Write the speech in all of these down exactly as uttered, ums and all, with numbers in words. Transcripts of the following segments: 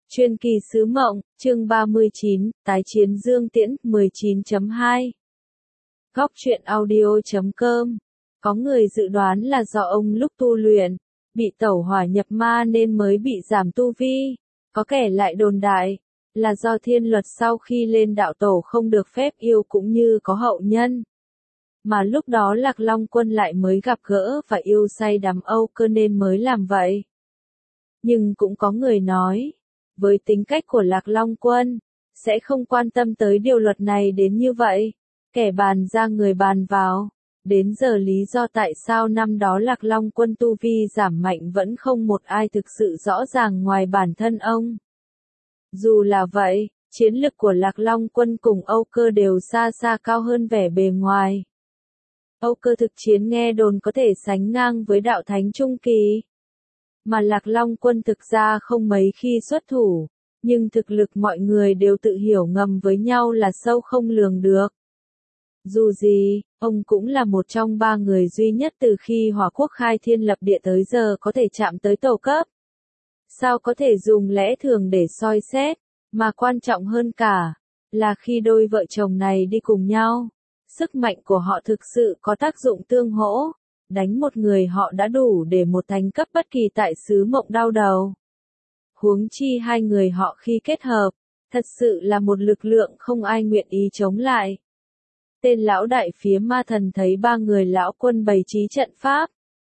Truyền kỳ sứ mộng, chương ba mươi chín, tái chiến Dương Tiễn, mười chín chấm hai. Góc truyện audio chấm com. Có người dự đoán là do ông lúc tu luyện, bị tẩu hỏa nhập ma nên mới bị giảm tu vi. Có kẻ lại đồn đại, là do thiên luật sau khi lên đạo tổ không được phép yêu cũng như có hậu nhân. Mà lúc đó Lạc Long Quân lại mới gặp gỡ và yêu say đắm Âu Cơ nên mới làm vậy. Nhưng cũng có người nói, với tính cách của Lạc Long Quân, sẽ không quan tâm tới điều luật này đến như vậy. Kẻ bàn ra người bàn vào. Đến giờ lý do tại sao năm đó Lạc Long Quân tu vi giảm mạnh vẫn không một ai thực sự rõ ràng ngoài bản thân ông. Dù là vậy, chiến lực của Lạc Long Quân cùng Âu Cơ đều xa xa cao hơn vẻ bề ngoài. Âu Cơ thực chiến nghe đồn có thể sánh ngang với đạo thánh trung kỳ. Mà Lạc Long Quân thực ra không mấy khi xuất thủ, nhưng thực lực mọi người đều tự hiểu ngầm với nhau là sâu không lường được. Dù gì, ông cũng là một trong ba người duy nhất từ khi Hỏa Quốc khai thiên lập địa tới giờ có thể chạm tới tổ cấp. Sao có thể dùng lẽ thường để soi xét, mà quan trọng hơn cả, là khi đôi vợ chồng này đi cùng nhau, sức mạnh của họ thực sự có tác dụng tương hỗ. Đánh một người họ đã đủ để một thánh cấp bất kỳ tại xứ mộng đau đầu. Huống chi hai người họ khi kết hợp, thật sự là một lực lượng không ai nguyện ý chống lại. Tên lão đại phía ma thần thấy ba người lão quân bày trí trận pháp.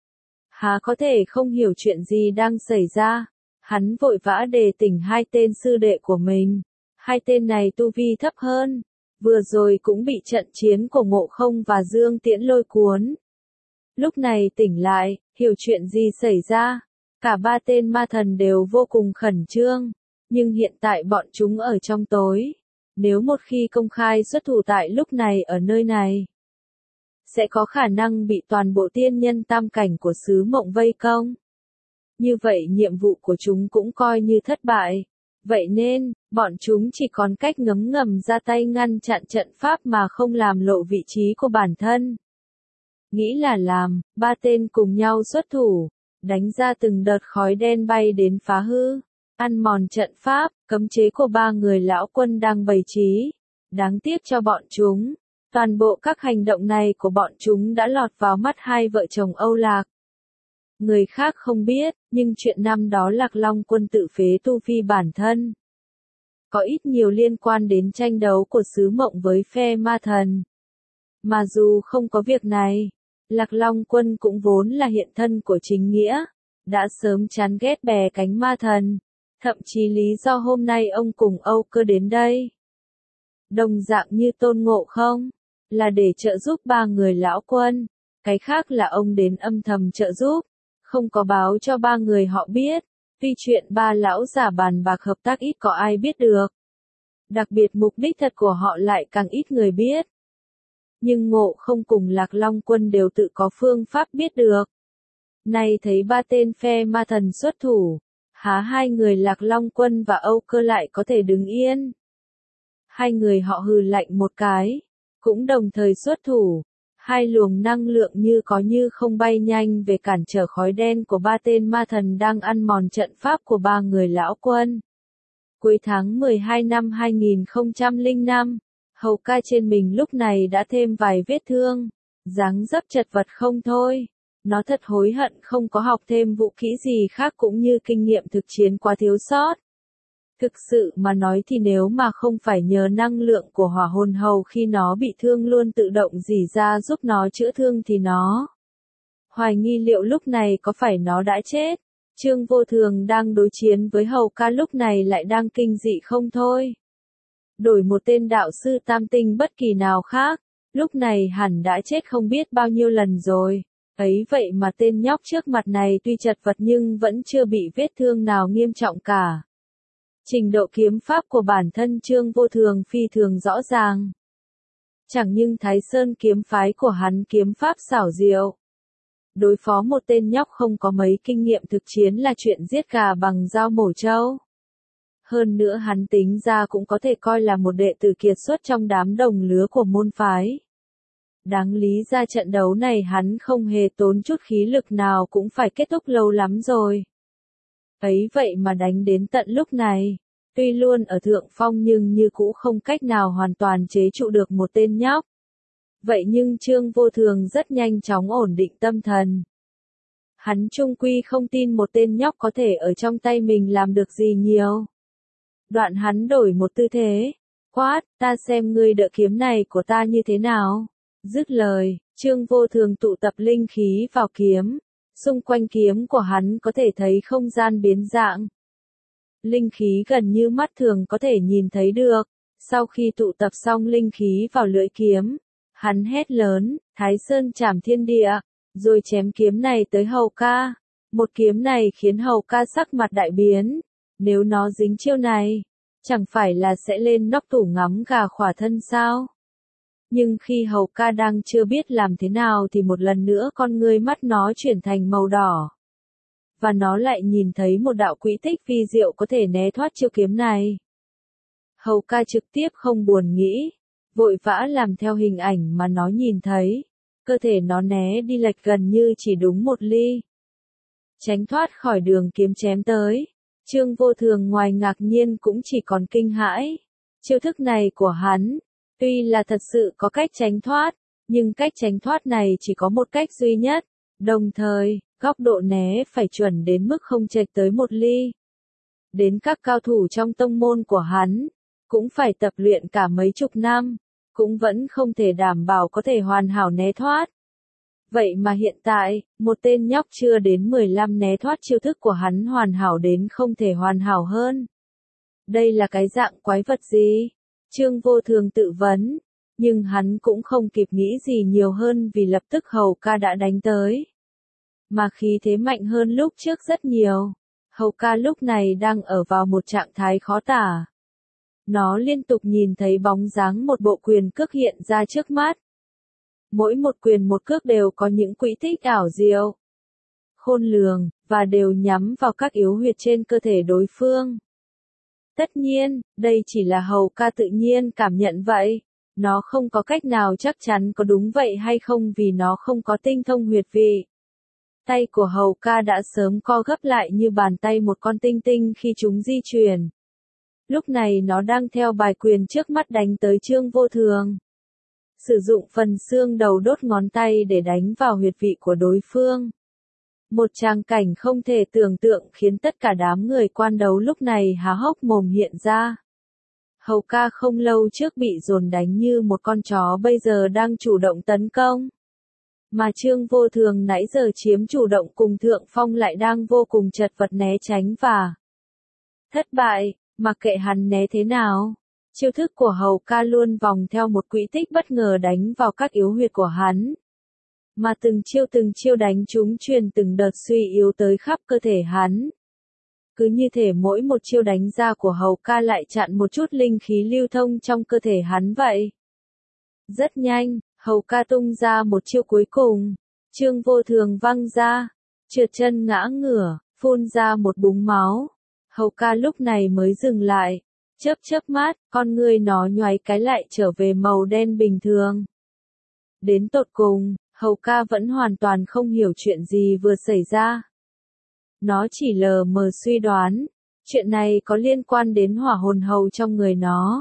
Há có thể không hiểu chuyện gì đang xảy ra, hắn vội vã đề tỉnh hai tên sư đệ của mình. Hai tên này tu vi thấp hơn, vừa rồi cũng bị trận chiến của Ngộ Không và Dương Tiễn lôi cuốn. Lúc này tỉnh lại, hiểu chuyện gì xảy ra, cả ba tên ma thần đều vô cùng khẩn trương, nhưng hiện tại bọn chúng ở trong tối, nếu một khi công khai xuất thủ tại lúc này ở nơi này, sẽ có khả năng bị toàn bộ tiên nhân tam cảnh của xứ mộng vây công. Như vậy nhiệm vụ của chúng cũng coi như thất bại, vậy nên, bọn chúng chỉ còn cách ngấm ngầm ra tay ngăn chặn trận pháp mà không làm lộ vị trí của bản thân. Nghĩ là làm, ba tên cùng nhau xuất thủ, đánh ra từng đợt khói đen bay đến phá hư, ăn mòn trận pháp, cấm chế của ba người lão quân đang bày trí. Đáng tiếc cho bọn chúng, toàn bộ các hành động này của bọn chúng đã lọt vào mắt hai vợ chồng Âu Lạc. Người khác không biết, nhưng chuyện năm đó Lạc Long Quân tự phế tu vi bản thân, có ít nhiều liên quan đến tranh đấu của xứ mộng với phe ma thần. Mà dù không có việc này, Lạc Long Quân cũng vốn là hiện thân của chính nghĩa, đã sớm chán ghét bè cánh ma thần, thậm chí lý do hôm nay ông cùng Âu Cơ đến đây, đồng dạng như Tôn Ngộ Không, là để trợ giúp ba người lão quân, cái khác là ông đến âm thầm trợ giúp, không có báo cho ba người họ biết, vì chuyện ba lão giả bàn bạc hợp tác ít có ai biết được. Đặc biệt mục đích thật của họ lại càng ít người biết. Nhưng Ngộ Không cùng Lạc Long Quân đều tự có phương pháp biết được. Nay thấy ba tên phe ma thần xuất thủ, há hai người Lạc Long Quân và Âu Cơ lại có thể đứng yên. Hai người họ hừ lạnh một cái, cũng đồng thời xuất thủ. Hai luồng năng lượng như có như không bay nhanh về cản trở khói đen của ba tên ma thần đang ăn mòn trận pháp của ba người lão quân. Cuối tháng mười hai năm hai nghìn không trăm lẻ năm, Hầu Ca trên mình lúc này đã thêm vài vết thương, dáng dấp chật vật không thôi. Nó thật hối hận không có học thêm vũ khí gì khác cũng như kinh nghiệm thực chiến quá thiếu sót. Thực sự mà nói thì nếu mà không phải nhờ năng lượng của hỏa hồn hầu khi nó bị thương luôn tự động rỉ ra giúp nó chữa thương thì nó hoài nghi liệu lúc này có phải nó đã chết. Trương Vô Thường đang đối chiến với Hầu Ca lúc này lại đang kinh dị không thôi. Đổi một tên đạo sư tam tinh bất kỳ nào khác, lúc này hẳn đã chết không biết bao nhiêu lần rồi. Ấy vậy mà tên nhóc trước mặt này tuy chật vật nhưng vẫn chưa bị vết thương nào nghiêm trọng cả. Trình độ kiếm pháp của bản thân Trương Vô Thường phi thường rõ ràng. Chẳng nhưng Thái Sơn kiếm phái của hắn kiếm pháp xảo diệu. Đối phó một tên nhóc không có mấy kinh nghiệm thực chiến là chuyện giết gà bằng dao mổ trâu. Hơn nữa hắn tính ra cũng có thể coi là một đệ tử kiệt xuất trong đám đồng lứa của môn phái. Đáng lý ra trận đấu này hắn không hề tốn chút khí lực nào cũng phải kết thúc lâu lắm rồi. Ấy vậy mà đánh đến tận lúc này, Tuy luôn ở thượng phong nhưng như cũ không cách nào hoàn toàn chế trụ được một tên nhóc. Vậy nhưng Trương Vô Thường rất nhanh chóng ổn định tâm thần. Hắn chung quy không tin một tên nhóc có thể ở trong tay mình làm được gì nhiều. Đoạn hắn đổi một tư thế. Quát, ta xem ngươi đỡ kiếm này của ta như thế nào. Dứt lời, Trương Vô Thường tụ tập linh khí vào kiếm. Xung quanh kiếm của hắn có thể thấy không gian biến dạng. Linh khí gần như mắt thường có thể nhìn thấy được. Sau khi tụ tập xong linh khí vào lưỡi kiếm, hắn hét lớn, Thái Sơn Trảm Thiên Địa, rồi chém kiếm này tới Hầu Ca. Một kiếm này khiến Hầu Ca sắc mặt đại biến. Nếu nó dính chiêu này, chẳng phải là sẽ lên nóc tủ ngắm gà khỏa thân sao? Nhưng khi Hầu Ca đang chưa biết làm thế nào thì một lần nữa con ngươi mắt nó chuyển thành màu đỏ. Và nó lại nhìn thấy một đạo quỹ tích vi diệu có thể né thoát chiêu kiếm này. Hầu Ca trực tiếp không buồn nghĩ, vội vã làm theo hình ảnh mà nó nhìn thấy. Cơ thể nó né đi lệch gần như chỉ đúng một ly. Tránh thoát khỏi đường kiếm chém tới. Trương Vô Thường ngoài ngạc nhiên cũng chỉ còn kinh hãi. Chiêu thức này của hắn, tuy là thật sự có cách tránh thoát, nhưng cách tránh thoát này chỉ có một cách duy nhất. Đồng thời, góc độ né phải chuẩn đến mức không chệch tới một ly. Đến các cao thủ trong tông môn của hắn, cũng phải tập luyện cả mấy chục năm, cũng vẫn không thể đảm bảo có thể hoàn hảo né thoát. Vậy mà hiện tại, một tên nhóc chưa đến mười lăm né thoát chiêu thức của hắn hoàn hảo đến không thể hoàn hảo hơn. Đây là cái dạng quái vật gì? Trương Vô Thường tự vấn, nhưng hắn cũng không kịp nghĩ gì nhiều hơn vì lập tức Hầu Ca đã đánh tới. Mà khí thế mạnh hơn lúc trước rất nhiều. Hầu Ca lúc này đang ở vào một trạng thái khó tả. Nó liên tục nhìn thấy bóng dáng một bộ quyền cước hiện ra trước mắt. Mỗi một quyền một cước đều có những quỹ tích ảo diệu, khôn lường, và đều nhắm vào các yếu huyệt trên cơ thể đối phương. Tất nhiên, đây chỉ là Hầu Ca tự nhiên cảm nhận vậy. Nó không có cách nào chắc chắn có đúng vậy hay không vì nó không có tinh thông huyệt vị. Tay của Hầu Ca đã sớm co gấp lại như bàn tay một con tinh tinh khi chúng di chuyển. Lúc này nó đang theo bài quyền trước mắt đánh tới Trương Vô Thường. Sử dụng phần xương đầu đốt ngón tay để đánh vào huyệt vị của đối phương. Một tràng cảnh không thể tưởng tượng khiến tất cả đám người quan đấu lúc này há hốc mồm hiện ra. Hầu Ca không lâu trước bị dồn đánh như một con chó bây giờ đang chủ động tấn công. Mà Trương Vô Thường nãy giờ chiếm chủ động cùng thượng phong lại đang vô cùng chật vật né tránh và thất bại, mặc kệ hắn né thế nào. Chiêu thức của Hầu Ca luôn vòng theo một quỹ tích bất ngờ đánh vào các yếu huyệt của hắn. Mà từng chiêu từng chiêu đánh chúng truyền từng đợt suy yếu tới khắp cơ thể hắn. Cứ như thể mỗi một chiêu đánh ra của Hầu Ca lại chặn một chút linh khí lưu thông trong cơ thể hắn vậy. Rất nhanh, Hầu Ca tung ra một chiêu cuối cùng. Trương Vô Thường văng ra, trượt chân ngã ngửa, phun ra một búng máu. Hầu Ca lúc này mới dừng lại. Chớp chớp mắt, con ngươi nó nhoáy cái lại trở về màu đen bình thường. Đến tột cùng, Hầu Ca vẫn hoàn toàn không hiểu chuyện gì vừa xảy ra. Nó chỉ lờ mờ suy đoán, chuyện này có liên quan đến hỏa hồn hầu trong người nó.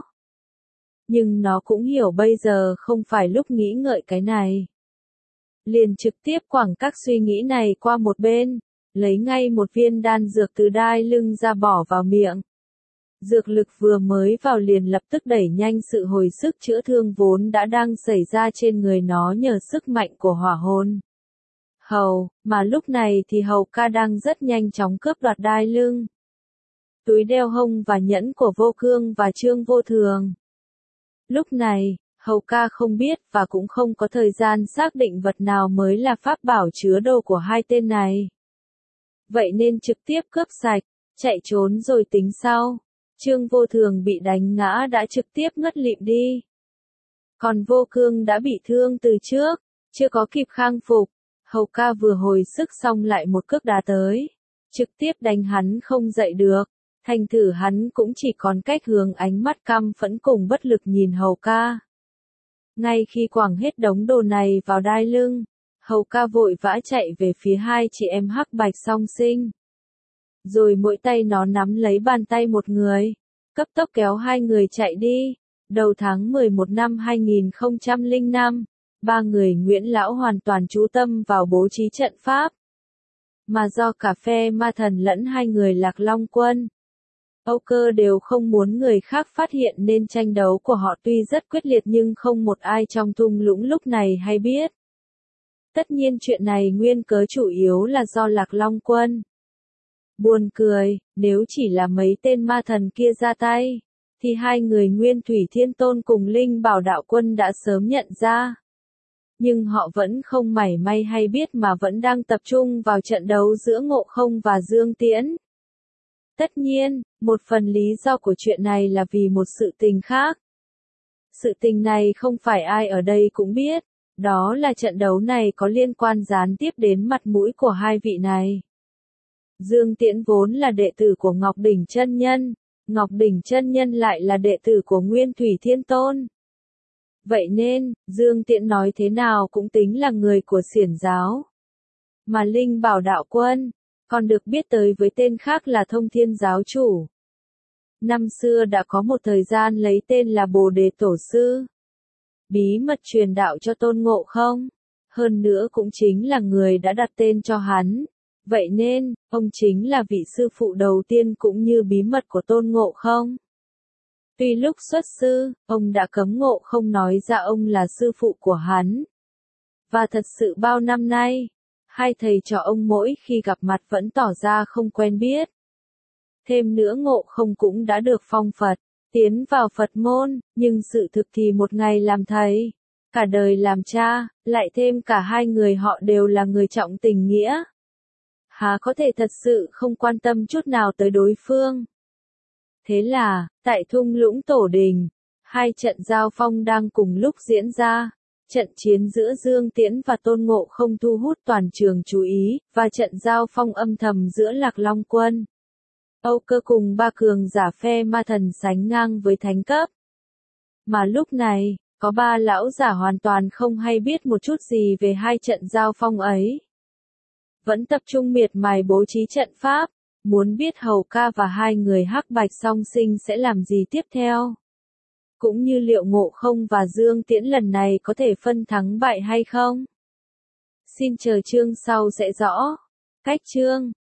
Nhưng nó cũng hiểu bây giờ không phải lúc nghĩ ngợi cái này. Liền trực tiếp quẳng các suy nghĩ này qua một bên, lấy ngay một viên đan dược từ đai lưng ra bỏ vào miệng. Dược lực vừa mới vào liền lập tức đẩy nhanh sự hồi sức chữa thương vốn đã đang xảy ra trên người nó nhờ sức mạnh của hỏa hồn hầu, mà lúc này thì Hầu Ca đang rất nhanh chóng cướp đoạt đai lưng, túi đeo hông và nhẫn của Vô Cương và Trương Vô Thường. Lúc này, Hầu Ca không biết và cũng không có thời gian xác định vật nào mới là pháp bảo chứa đồ của hai tên này. Vậy nên trực tiếp cướp sạch, chạy trốn rồi tính sau. Trương Vô Thường bị đánh ngã đã trực tiếp ngất lịm đi. Còn Vô Cương đã bị thương từ trước, chưa có kịp khang phục. Hầu Ca vừa hồi sức xong lại một cước đá tới. Trực tiếp đánh hắn không dậy được. Thành thử hắn cũng chỉ còn cách hướng ánh mắt căm phẫn cùng bất lực nhìn Hầu Ca. Ngay khi quẳng hết đống đồ này vào đai lưng, Hầu Ca vội vã chạy về phía hai chị em hắc bạch song sinh. Rồi mỗi tay nó nắm lấy bàn tay một người. cấp tốc kéo hai người chạy đi. Đầu tháng mười một năm hai nghìn không trăm lẻ năm, ba người Nguyễn Lão hoàn toàn chú tâm vào bố trí trận pháp. Mà do cả phe ma thần lẫn hai người Lạc Long Quân, Âu Cơ đều không muốn người khác phát hiện nên tranh đấu của họ tuy rất quyết liệt nhưng không một ai trong thung lũng lúc này hay biết. Tất nhiên chuyện này nguyên cớ chủ yếu là do Lạc Long Quân. Buồn cười, nếu chỉ là mấy tên ma thần kia ra tay, thì hai người Nguyên Thủy Thiên Tôn cùng Linh Bảo Đạo Quân đã sớm nhận ra. Nhưng họ vẫn không mảy may hay biết mà vẫn đang tập trung vào trận đấu giữa Ngộ Không và Dương Tiễn. Tất nhiên, một phần lý do của chuyện này là vì một sự tình khác. Sự tình này không phải ai ở đây cũng biết, đó là trận đấu này có liên quan gián tiếp đến mặt mũi của hai vị này. Dương Tiễn vốn là đệ tử của Ngọc Đỉnh Chân Nhân, Ngọc Đỉnh Chân Nhân lại là đệ tử của Nguyên Thủy Thiên Tôn. Vậy nên, Dương Tiễn nói thế nào cũng tính là người của Xiển giáo. Mà Linh Bảo Đạo Quân, còn được biết tới với tên khác là Thông Thiên Giáo Chủ. Năm xưa đã có một thời gian lấy tên là Bồ Đề Tổ Sư. Bí mật truyền đạo cho Tôn Ngộ Không. Hơn nữa cũng chính là người đã đặt tên cho hắn. Vậy nên, ông chính là vị sư phụ đầu tiên cũng như bí mật của Tôn Ngộ Không. Tuy lúc xuất sư, ông đã cấm Ngộ Không nói ra ông là sư phụ của hắn. Và thật sự bao năm nay, hai thầy trò ông mỗi khi gặp mặt vẫn tỏ ra không quen biết. Thêm nữa Ngộ Không cũng đã được phong Phật, tiến vào Phật môn, nhưng sự thực thì một ngày làm thầy, cả đời làm cha, lại thêm cả hai người họ đều là người trọng tình nghĩa. Há có thể thật sự không quan tâm chút nào tới đối phương. Thế là, tại thung lũng Tổ Đình, hai trận giao phong đang cùng lúc diễn ra. Trận chiến giữa Dương Tiễn và Tôn Ngộ Không thu hút toàn trường chú ý, và trận giao phong âm thầm giữa Lạc Long Quân, Âu Cơ cùng ba cường giả phe ma thần sánh ngang với thánh cấp. Mà lúc này, có ba lão giả hoàn toàn không hay biết một chút gì về hai trận giao phong ấy. Vẫn tập trung miệt mài bố trí trận pháp, muốn biết Hầu Ca và hai người Hắc Bạch song sinh sẽ làm gì tiếp theo. Cũng như liệu Ngộ Không và Dương Tiễn lần này có thể phân thắng bại hay không. Xin chờ chương sau sẽ rõ. Cách chương